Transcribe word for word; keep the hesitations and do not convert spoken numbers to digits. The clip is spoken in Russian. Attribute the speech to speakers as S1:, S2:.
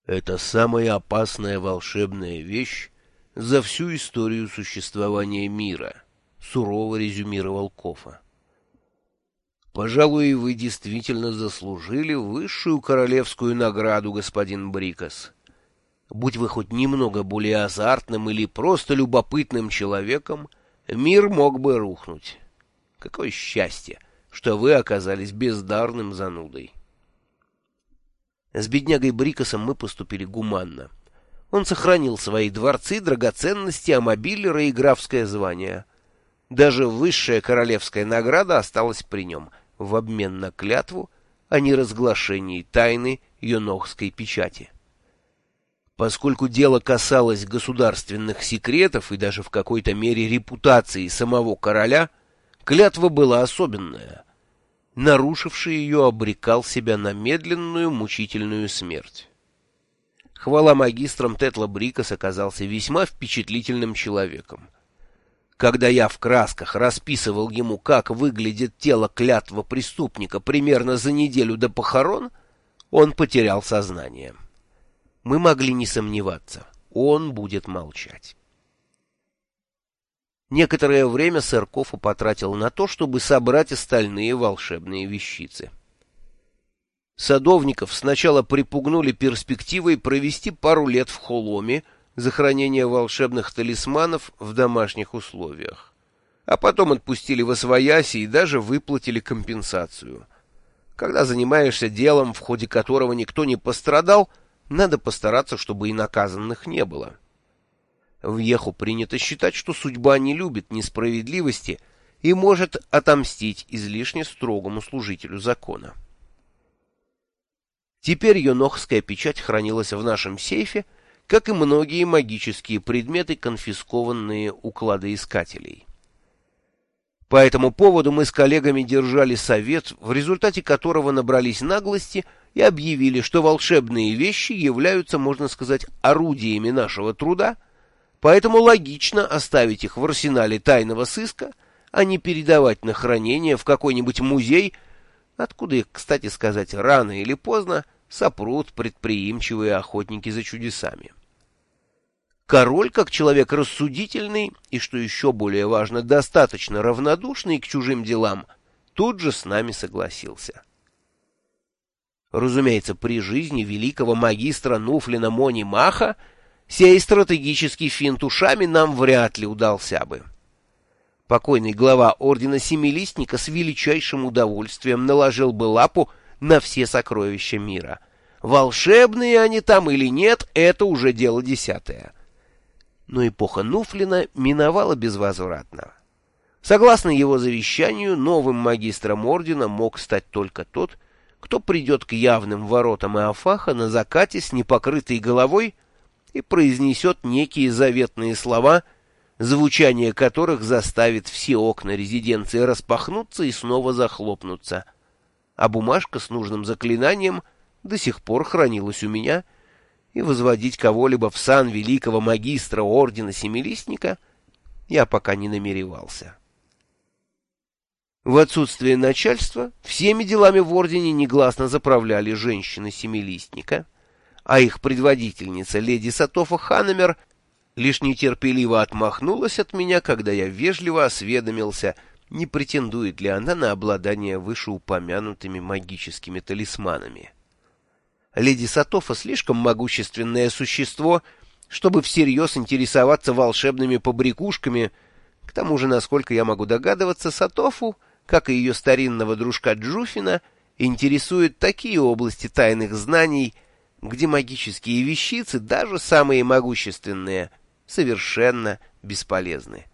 S1: Это самая опасная волшебная вещь за всю историю существования мира, сурово резюмировал Кофа. Пожалуй, вы действительно заслужили высшую королевскую награду, господин Брикос. Будь вы хоть немного более азартным или просто любопытным человеком, мир мог бы рухнуть. Какое счастье, что вы оказались бездарным занудой. С беднягой Брикосом мы поступили гуманно. Он сохранил свои дворцы, драгоценности, амобилеры и графское звание. Даже высшая королевская награда осталась при нем в обмен на клятву о неразглашении тайны Йонохской печати. Поскольку дело касалось государственных секретов и даже в какой-то мере репутации самого короля, клятва была особенная. Нарушивший ее обрекал себя на медленную мучительную смерть. Хвала магистрам, Тетла Брикос оказался весьма впечатлительным человеком. Когда я в красках расписывал ему, как выглядит тело клятва преступника примерно за неделю до похорон, он потерял сознание. Мы могли не сомневаться, он будет молчать. Некоторое время сэр Кофа потратил на то, чтобы собрать остальные волшебные вещицы. Садовников сначала припугнули перспективой провести пару лет в Холоме за хранение волшебных талисманов в домашних условиях, а потом отпустили восвояси и даже выплатили компенсацию. Когда занимаешься делом, в ходе которого никто не пострадал, надо постараться, чтобы и наказанных не было. В Йеху принято считать, что судьба не любит несправедливости и может отомстить излишне строгому служителю закона. Теперь Йонохская печать хранилась в нашем сейфе, как и многие магические предметы, конфискованные у кладоискателей. По этому поводу мы с коллегами держали совет, в результате которого набрались наглости и объявили, что волшебные вещи являются, можно сказать, орудиями нашего труда, поэтому логично оставить их в арсенале тайного сыска, а не передавать на хранение в какой-нибудь музей, откуда их, кстати сказать, рано или поздно сопрут предприимчивые охотники за чудесами. Король, как человек рассудительный и, что еще более важно, достаточно равнодушный к чужим делам, тут же с нами согласился. Разумеется, при жизни великого магистра Нуфлина Мони Маха сей стратегический финт ушами нам вряд ли удался бы. Покойный глава ордена Семилистника с величайшим удовольствием наложил бы лапу на все сокровища мира. Волшебные они там или нет, это уже дело десятое. Но эпоха Нуфлина миновала безвозвратно. Согласно его завещанию, новым магистром ордена мог стать только тот, кто придет к явным воротам Иофаха на закате с непокрытой головой и произнесет некие заветные слова, звучание которых заставит все окна резиденции распахнуться и снова захлопнуться. А бумажка с нужным заклинанием до сих пор хранилась у меня, и возводить кого-либо в сан великого магистра ордена Семилистника я пока не намеревался. В отсутствие начальства всеми делами в ордене негласно заправляли женщины Семилистника, а их предводительница, леди Сатофа Ханамер, лишь нетерпеливо отмахнулась от меня, когда я вежливо осведомился, не претендует ли она на обладание вышеупомянутыми магическими талисманами. Леди Сатофа слишком могущественное существо, чтобы всерьез интересоваться волшебными побрякушками. К тому же, насколько я могу догадываться, Сатофу, как и ее старинного дружка Джуфина, интересуют такие области тайных знаний, где магические вещицы, даже самые могущественные, совершенно бесполезны.